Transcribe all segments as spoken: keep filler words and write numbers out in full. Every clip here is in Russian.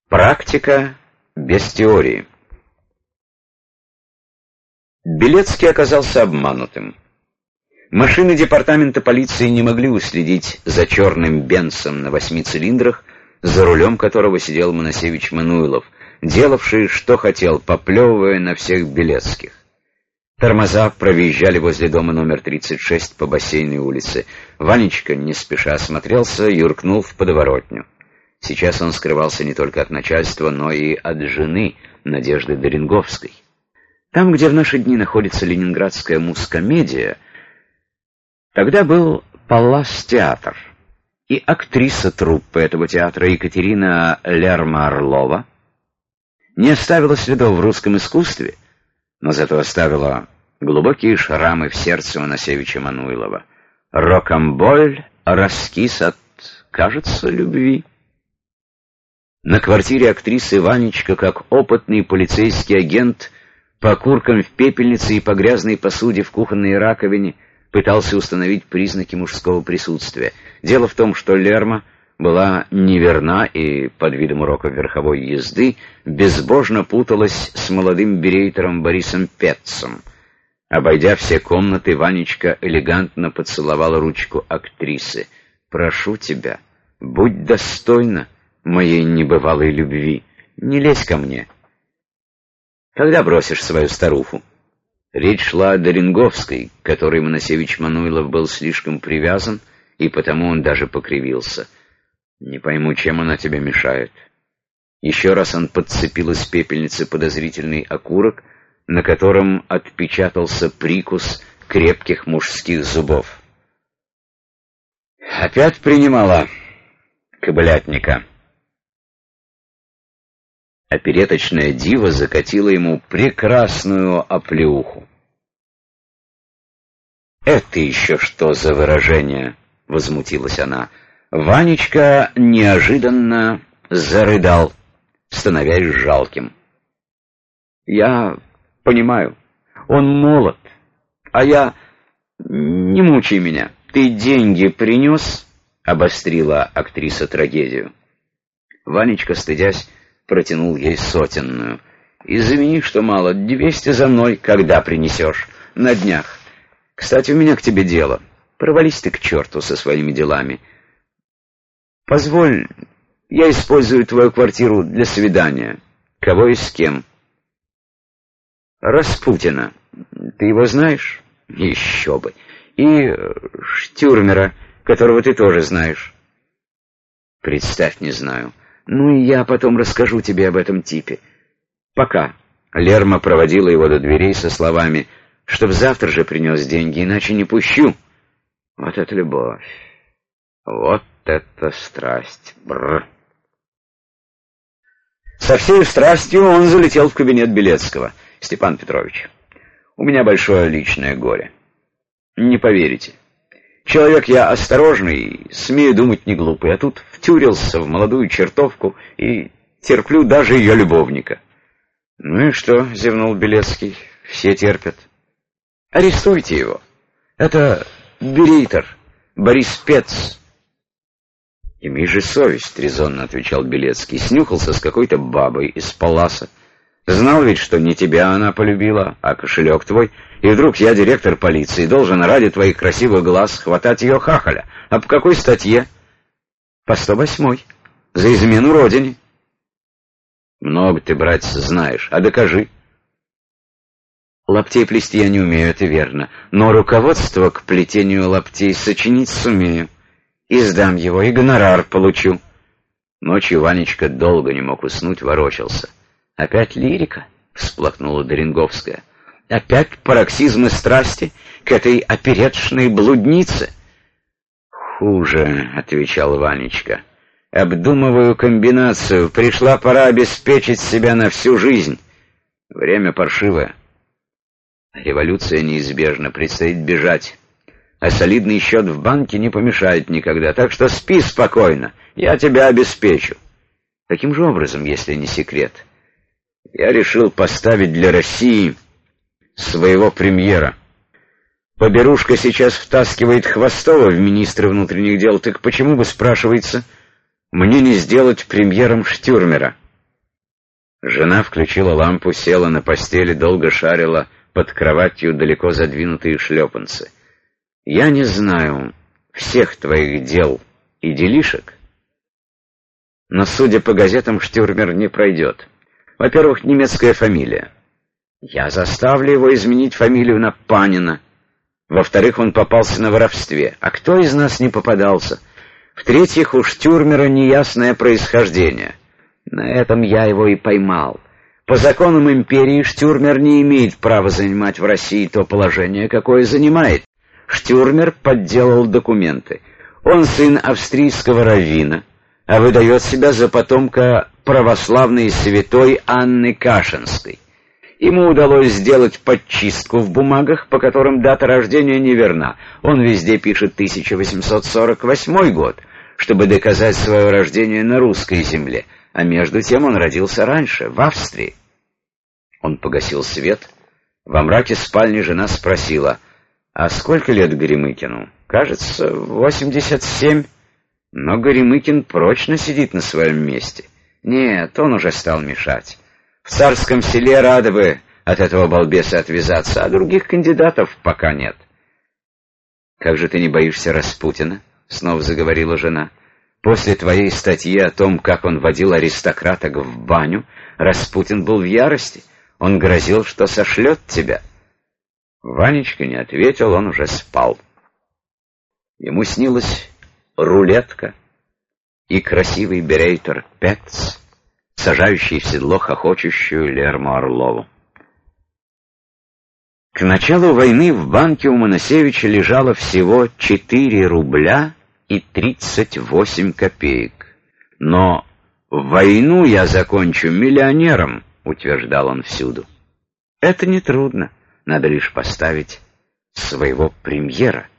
Практика без теории. Белецкий оказался обманутым. Машины департамента полиции не могли уследить за черным Бенцем на восьми цилиндрах, за рулем которого сидел Моносевич Мануилов, делавший, что хотел, поплевывая на всех Белецких. Тормоза проезжали возле дома номер тридцать шесть по Бассейной улице. Ванечка не спеша осмотрелся, юркнул в подворотню. Сейчас он скрывался не только от начальства, но и от жены, Надежды Доренговской. Там, где в наши дни находится Ленинградская мускомедия, тогда был Паллас-театр, и актриса труппы этого театра Екатерина Лерма-Орлова не оставила следов в русском искусстве, но зато оставила глубокие шрамы в сердце Моносевича Мануилова. Рокамболь раскис от, кажется, любви. На квартире актрисы Ванечка, как опытный полицейский агент, по окуркам в пепельнице и по грязной посуде в кухонной раковине пытался установить признаки мужского присутствия. Дело в том, что Лерма была неверна и под видом уроков верховой езды безбожно путалась с молодым берейтером Борисом Петцем. Обойдя все комнаты, Ванечка элегантно поцеловала ручку актрисы. «Прошу тебя, будь достойна моей небывалой любви, не лезь ко мне. Когда бросишь свою старуху?» Речь шла о Доренговской, к которой Моносевич Мануилов был слишком привязан, и потому он даже покривился. «Не пойму, чем она тебе мешает». Еще раз он подцепил из пепельницы подозрительный окурок, на котором отпечатался прикус крепких мужских зубов. Опять принимала кобылятника. Опереточная дива закатила ему прекрасную оплеуху. «Это еще что за выражение?» — возмутилась она. Ванечка неожиданно зарыдал, становясь жалким. «Я понимаю, он молод, а я... Не мучай меня. Ты деньги принес?» — обострила актриса трагедию. Ванечка, стыдясь, протянул ей сотенную. «Извини, что мало. Двести за мной. Когда принесешь?» «На днях. Кстати, у меня к тебе дело. Провались ты к черту со своими делами. Позволь, я использую твою квартиру для свидания. Кого и с кем?» «Распутина. Ты его знаешь?» «Еще бы. И Штюрмера, которого ты тоже знаешь». «Представь, не знаю. Ну и я потом расскажу тебе об этом типе. Пока». Лерма проводила его до дверей со словами: «Чтоб завтра же принес деньги, иначе не пущу». Вот это любовь. Вот это страсть. Бррр. Со всей страстью он залетел в кабинет Белецкого. «Степан Петрович, у меня большое личное горе. Не поверите. Человек я осторожный, смею думать не глупый, а тут втюрился в молодую чертовку и терплю даже ее любовника». «Ну и что?» — зевнул Белецкий. «Все терпят». «Арестуйте его. Это берейтер, Борис Петц». «Имей же совесть», — резонно отвечал Белецкий. «Снюхался с какой-то бабой из Палласа. Знал ведь, что не тебя она полюбила, а кошелек твой. И вдруг я, директор полиции, должен ради твоих красивых глаз хватать ее хахаля. А по какой статье?» «По сто восьмой. За измену родине». «Много ты, братец, знаешь. А докажи». «Лаптей плести я не умею, это верно. Но руководство к плетению лаптей сочинить сумею. И сдам его, и гонорар получу». Ночью Ванечка долго не мог уснуть, ворочался. «Опять лирика?» — всплакнула Доренговская. «Опять пароксизмы страсти к этой опереточной блуднице?» «Хуже», — отвечал Ванечка. «Обдумываю комбинацию. Пришла пора обеспечить себя на всю жизнь. Время паршивое. Революция неизбежна, предстоит бежать. А солидный счет в банке не помешает никогда. Так что спи спокойно, я тебя обеспечу». «Каким же образом, если не секрет?» «Я решил поставить для России своего премьера. Поберушка сейчас втаскивает Хвостова в министры внутренних дел. Так почему бы, спрашивается, мне не сделать премьером Штюрмера?» Жена включила лампу, села на постели, долго шарила под кроватью далеко задвинутые шлепанцы. «Я не знаю всех твоих дел и делишек, но, судя по газетам, Штюрмер не пройдет. Во-первых, немецкая фамилия. Я заставлю его изменить фамилию на Панина. Во-вторых, он попался на воровстве. А кто из нас не попадался? В-третьих, у Штюрмера неясное происхождение. На этом я его и поймал. По законам империи Штюрмер не имеет права занимать в России то положение, какое занимает. Штюрмер подделал документы. Он сын австрийского раввина, а выдает себя за потомка православной святой Анны Кашинской. Ему удалось сделать подчистку в бумагах, по которым дата рождения неверна. Он везде пишет тысяча восемьсот сорок восьмой год, чтобы доказать свое рождение на русской земле, а между тем он родился раньше, в Австрии. Он погасил свет. Во мраке спальни жена спросила: «А сколько лет Горемыкину?» «Кажется, восемьдесят семь. Но Горемыкин прочно сидит на своем месте. Нет, он уже стал мешать. В Царском Селе рады бы от этого балбеса отвязаться, а других кандидатов пока нет». «Как же ты не боишься Распутина?» — снова заговорила жена. «После твоей статьи о том, как он водил аристократок в баню, Распутин был в ярости. Он грозил, что сошлет тебя». Ванечка не ответил, он уже спал. Ему снилась рулетка и красивый берейтер Петц, сажающий в седло хохочущую Лерму Орлову. К началу войны в банке у Моносевича лежало всего четыре рубля и тридцать восемь копеек. «Но войну я закончу миллионером», — утверждал он всюду. Это нетрудно, надо лишь поставить своего премьера.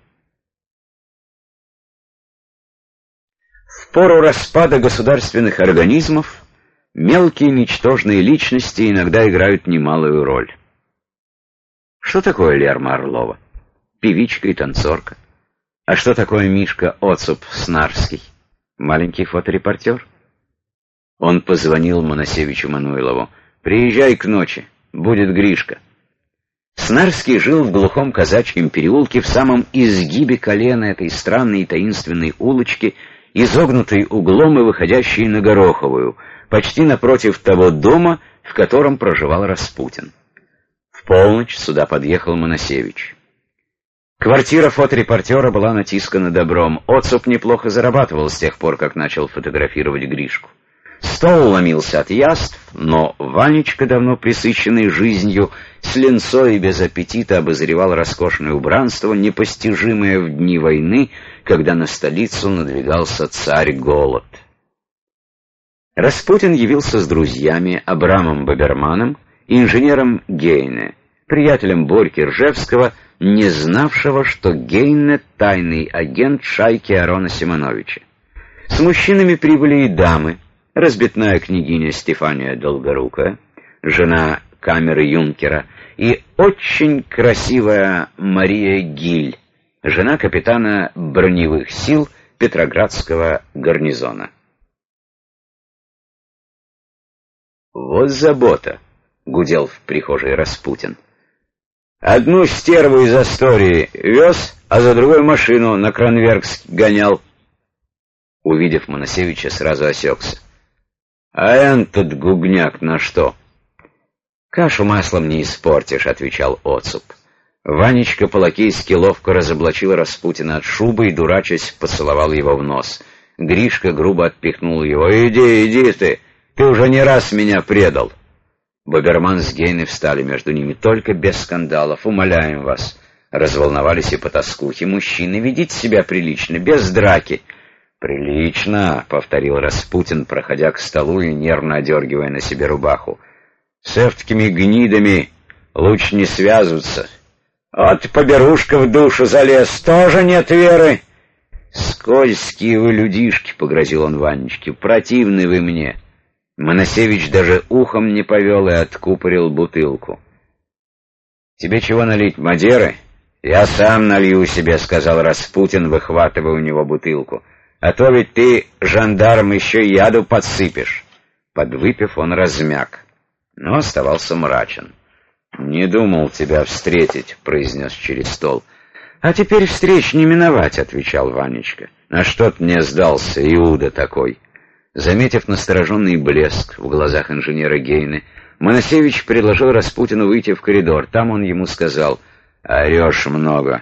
В пору распада государственных организмов мелкие ничтожные личности иногда играют немалую роль. Что такое Лерма Орлова? Певичка и танцорка. А что такое Мишка Оцуп-Снарский? Маленький фоторепортер. Он позвонил Моносевичу Мануйлову: «Приезжай к ночи, будет Гришка». Снарский жил в глухом казачьем переулке, в самом изгибе колена этой странной и таинственной улочки, изогнутой углом и выходящей на Гороховую, почти напротив того дома, в котором проживал Распутин. В полночь сюда подъехал Моносевич. Квартира фоторепортера была натискана добром. Оцуп неплохо зарабатывал с тех пор, как начал фотографировать Гришку. Стол ломился от яств, но Ванечка, давно пресыщенный жизнью, с линцой и без аппетита обозревал роскошное убранство, непостижимое в дни войны, когда на столицу надвигался царь-голод. Распутин явился с друзьями Абрамом Баберманом и инженером Гейне, приятелем Борьки Ржевского, не знавшего, что Гейне — тайный агент шайки Арона Симоновича. С мужчинами прибыли и дамы: разбитная княгиня Стефания Долгорукая, жена камеры юнкера, и очень красивая Мария Гиль, жена капитана броневых сил Петроградского гарнизона. «Вот забота», — гудел в прихожей Распутин. «Одну стерву из Астории вез, а за другой машину на Кранверкск гонял». Увидев Моносевича, сразу осекся. «А этот гугняк на что?» «Кашу маслом не испортишь», — отвечал Оцуп. Ванечка по-лакейски ловко разоблачил Распутина от шубы и, дурачась, поцеловал его в нос. Гришка грубо отпихнул его. «Иди, иди ты! Ты уже не раз меня предал!» Баберман с Гейной встали между ними. «Только без скандалов, умоляем вас!» Разволновались и потаскухи. «Мужчины, ведите себя прилично, без драки!» «Прилично!» — повторил Распутин, проходя к столу и нервно одергивая на себе рубаху. «С эвткими гнидами лучше не связываться. Вот поберушка в душу залез, тоже нет веры!» «Скользкие вы людишки!» — погрозил он Ванечке. «Противны вы мне!» Моносевич даже ухом не повел и откупорил бутылку. «Тебе чего налить, Мадеры?» «Я сам налью себе», — сказал Распутин, выхватывая у него бутылку. «А то ведь ты, жандарм, еще яду подсыпешь». Подвыпив, он размяк. но оставался мрачен. «Не думал тебя встретить», — произнес через стол. «А теперь встреч не миновать», — отвечал Ванечка. «А что ты мне сдался, Иуда такой?» Заметив настороженный блеск в глазах инженера Гейне, Моносевич предложил Распутину выйти в коридор. Там он ему сказал: «Орешь много.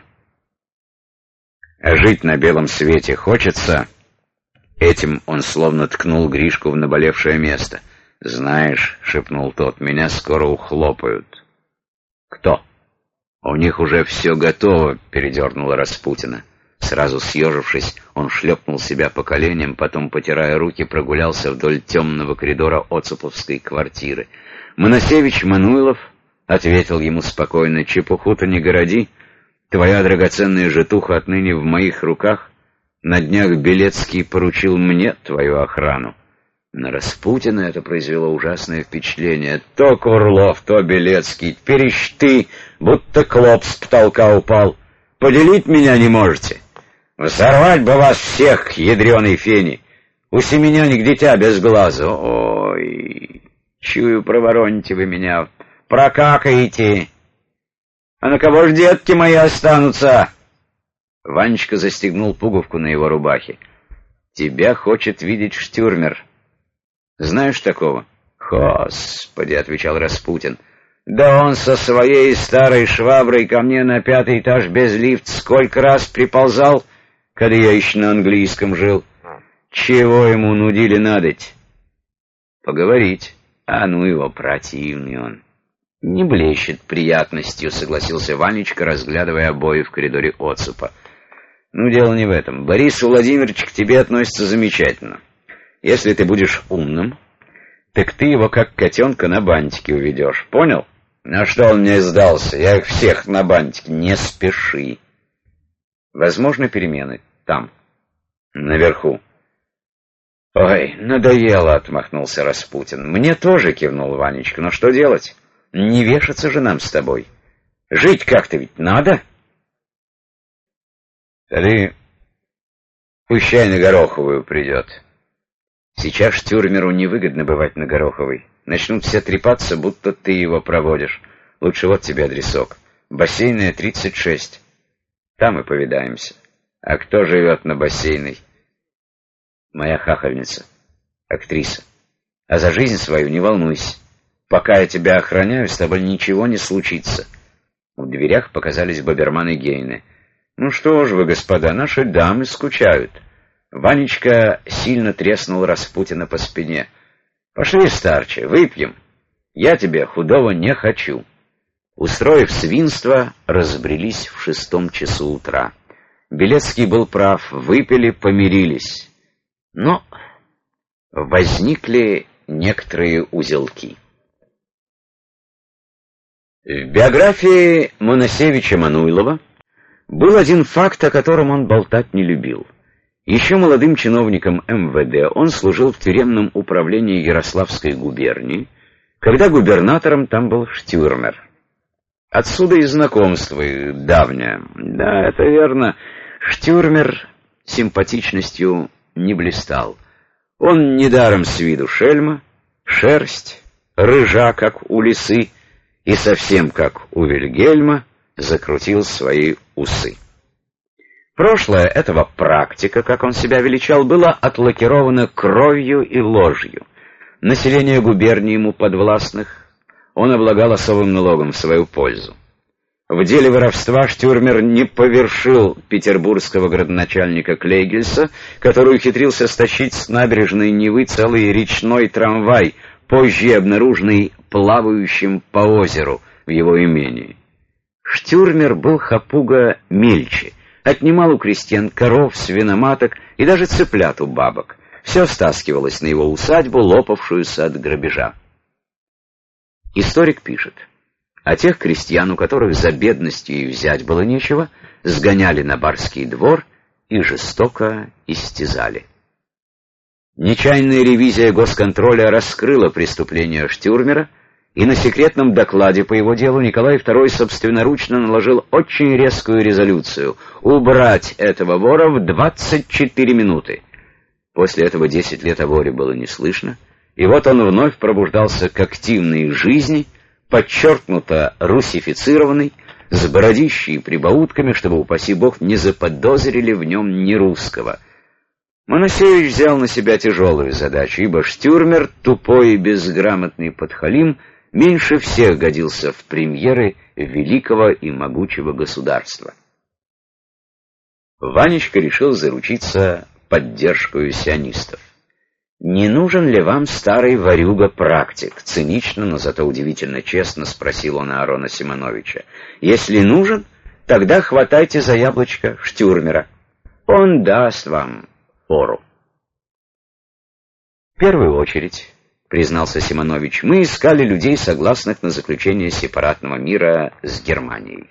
А жить на белом свете хочется?» Этим он словно ткнул Гришку в наболевшее место. «Знаешь, — шепнул тот, — меня скоро ухлопают». «Кто?» «У них уже все готово», — передернуло Распутина. Сразу съежившись, он шлепнул себя по коленям, потом, потирая руки, прогулялся вдоль темного коридора оцеповской квартиры. Моносевич Мануйлов ответил ему спокойно: «Чепуху-то не городи. Твоя драгоценная житуха отныне в моих руках. На днях Белецкий поручил мне твою охрану». На Распутина это произвело ужасное впечатление. То Курлов, то Белецкий. Теперь ищ ты, будто клоп с потолка упал. Поделить меня не можете. Взорвать бы вас всех, ядреной фени. У семеняник дитя без глаза. Ой, чую, провороните вы меня, прокакаете. А на кого ж детки мои останутся? Ванечка застегнул пуговку на его рубахе. Тебя хочет видеть Штюрмер. Знаешь такого? Господи, — отвечал Распутин. Да он со своей старой шваброй ко мне на пятый этаж без лифта сколько раз приползал, когда я еще на английском жил. Чего ему нудили надоть? Поговорить. А ну его, противный он. Не блещет приятностью, — согласился Ванечка, разглядывая обои в коридоре Оцепа. Ну, дело не в этом. Борис Владимирович к тебе относится замечательно. Если ты будешь умным, так ты его как котенка на бантике уведешь. Понял? На что он мне сдался? Я их всех на бантике. Не спеши. Возможны перемены там, наверху. Ой, надоело, — отмахнулся Распутин. Мне тоже, — кивнул Ванечка. Но что делать? Не вешаться же нам с тобой. Жить как-то ведь надо. Ты пущай на Гороховую придет. Сейчас Штюрмеру невыгодно бывать на Гороховой. Начнут все трепаться, будто ты его проводишь. Лучше вот тебе адресок. Бассейная, тридцать шесть. Там и повидаемся. А кто живет на Бассейной? Моя хахальница, актриса. А за жизнь свою не волнуйся. Пока я тебя охраняю, с тобой ничего не случится. В дверях показались Боберман и Гейне. Ну что ж вы, господа, наши дамы скучают. Ванечка сильно треснул Распутина по спине. «Пошли, старче, выпьем. Я тебе худого не хочу». Устроив свинство, разбрелись в шестом часу утра. Белецкий был прав, выпили, помирились. Но возникли некоторые узелки. В биографии Моносевича Мануйлова был один факт, о котором он болтать не любил. Еще молодым чиновником эм вэ дэ он служил в тюремном управлении Ярославской губернии, когда губернатором там был Штюрмер. Отсюда и знакомство, и давнее. Да, это верно, Штюрмер симпатичностью не блистал. Он недаром с виду шельма, шерсть, рыжа, как у лисы, и совсем как у Вильгельма, закрутил свои усы. Прошлое этого практика, как он себя величал, было отлакировано кровью и ложью. Население губернии ему подвластных он облагал особым налогом в свою пользу. В деле воровства Штюрмер не повершил петербургского градоначальника Клейгельса, который ухитрился стащить с набережной Невы целый речной трамвай, позже обнаруженный плавающим по озеру в его имении. Штюрмер был хапуга мельче. Отнимал у крестьян коров, свиноматок и даже цыплят у бабок. Все стаскивалось на его усадьбу, лопавшуюся от грабежа. Историк пишет: а тех крестьян, у которых за бедностью и взять было нечего, сгоняли на барский двор и жестоко истязали. Нечаянная ревизия госконтроля раскрыла преступление Штюрмера, и на секретном докладе по его делу Николай второй собственноручно наложил очень резкую резолюцию — убрать этого вора в двадцать четыре минуты. После этого десять лет о воре было не слышно, И вот он вновь пробуждался к активной жизни, подчеркнуто русифицированный, с бородищей и прибаутками, чтобы, упаси бог, не заподозрили в нем нерусского. Моносевич взял на себя тяжелую задачу, ибо Штюрмер, тупой и безграмотный подхалим, меньше всех годился в премьеры великого и могучего государства. Ванечка решил заручиться поддержкой сионистов. «Не нужен ли вам старый ворюга-практик?» — цинично, но зато удивительно честно спросил он Аарона Симоновича. «Если нужен, тогда хватайте за яблочко Штюрмера. Он даст вам фору». «В первую очередь, — признался Симонович, — мы искали людей, согласных на заключение сепаратного мира с Германией.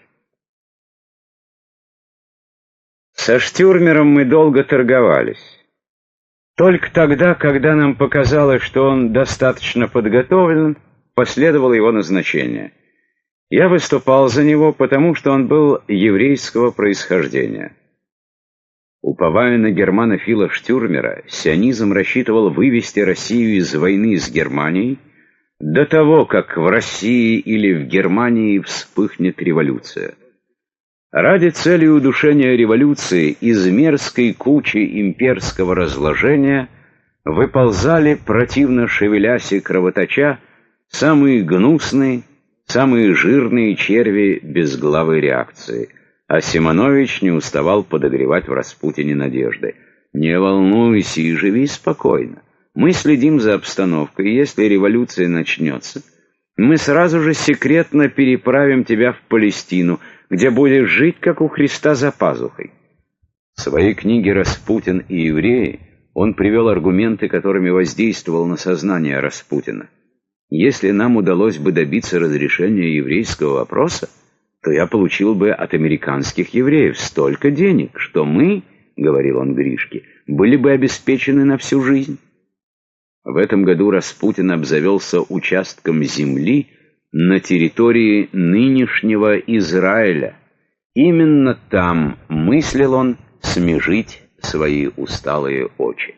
Со Штюрмером мы долго торговались. Только тогда, когда нам показалось, что он достаточно подготовлен, последовало его назначение. Я выступал за него, потому что он был еврейского происхождения. Уповая на германофила Штюрмера, сионизм рассчитывал вывести Россию из войны с Германией до того, как в России или в Германии вспыхнет революция. Ради цели удушения революции из мерзкой кучи имперского разложения выползали, противно шевелясь и кровоточа, самые гнусные, самые жирные черви безглавой реакции. А Симонович не уставал подогревать в Распутине надежды. «Не волнуйся и живи спокойно. Мы следим за обстановкой, и если революция начнется, мы сразу же секретно переправим тебя в Палестину, где будешь жить, как у Христа за пазухой». В своей книге «Распутин и евреи» он привел аргументы, которыми воздействовал на сознание Распутина. «Если нам удалось бы добиться разрешения еврейского вопроса, то я получил бы от американских евреев столько денег, что мы, — говорил он Гришке, — были бы обеспечены на всю жизнь». В этом году Распутин обзавелся участком земли на территории нынешнего Израиля. Именно там, мыслил он, смежить свои усталые очи.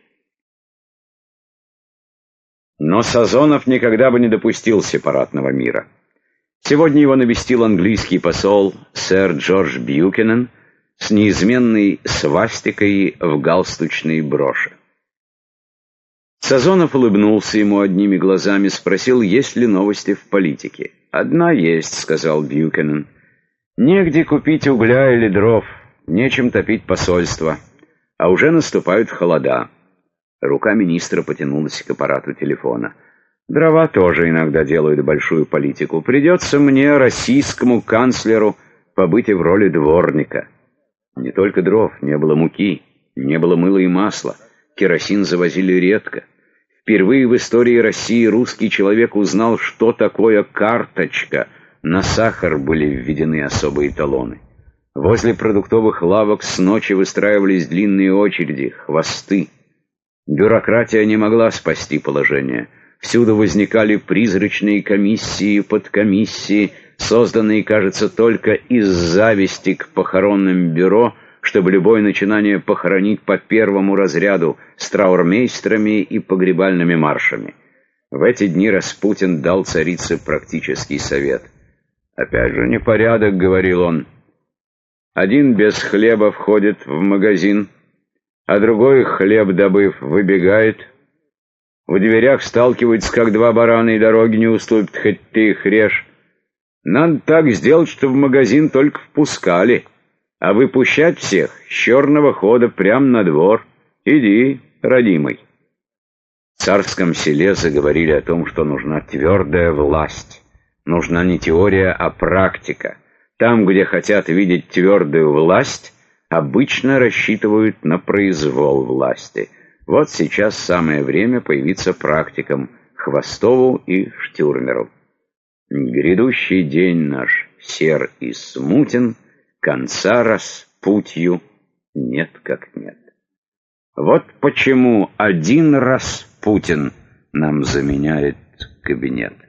Но Сазонов никогда бы не допустил сепаратного мира. Сегодня его навестил английский посол сэр Джордж Бьюкенен с неизменной свастикой в галстучной броши. Сазонов улыбнулся ему одними глазами, спросил, есть ли новости в политике. «Одна есть», — сказал Бьюкенен. «Негде купить угля или дров, нечем топить посольство, а уже наступают холода». Рука министра потянулась к аппарату телефона. «Дрова тоже иногда делают большую политику. Придется мне, российскому канцлеру, побыть и в роли дворника». Не только дров, не было муки, не было мыла и масла. Керосин завозили редко. Впервые в истории России русский человек узнал, что такое карточка. На сахар были введены особые талоны. Возле продуктовых лавок с ночи выстраивались длинные очереди, хвосты. Бюрократия не могла спасти положение. Всюду возникали призрачные комиссии и подкомиссии, созданные, кажется, только из зависти к похоронным бюро, чтобы любое начинание похоронить по первому разряду с траурмейстерами и погребальными маршами. В эти дни Распутин дал царице практический совет. «Опять же непорядок», — говорил он. «Один без хлеба входит в магазин, а другой, хлеб добыв, выбегает. В дверях сталкиваются, как два барана, и дороги не уступят, хоть ты их режь. Надо так сделать, чтобы в магазин только впускали, а выпущать всех с черного хода прямо на двор. Иди, родимый». В царском селе заговорили о том, что нужна твердая власть. Нужна не теория, а практика. Там, где хотят видеть твердую власть, обычно рассчитывают на произвол власти. Вот сейчас самое время появиться практикам Хвостову и Штюрмеру. Грядущий день наш сер и смутен, конца распутью нет как нет. Вот почему один Распутин нам заменяет кабинет.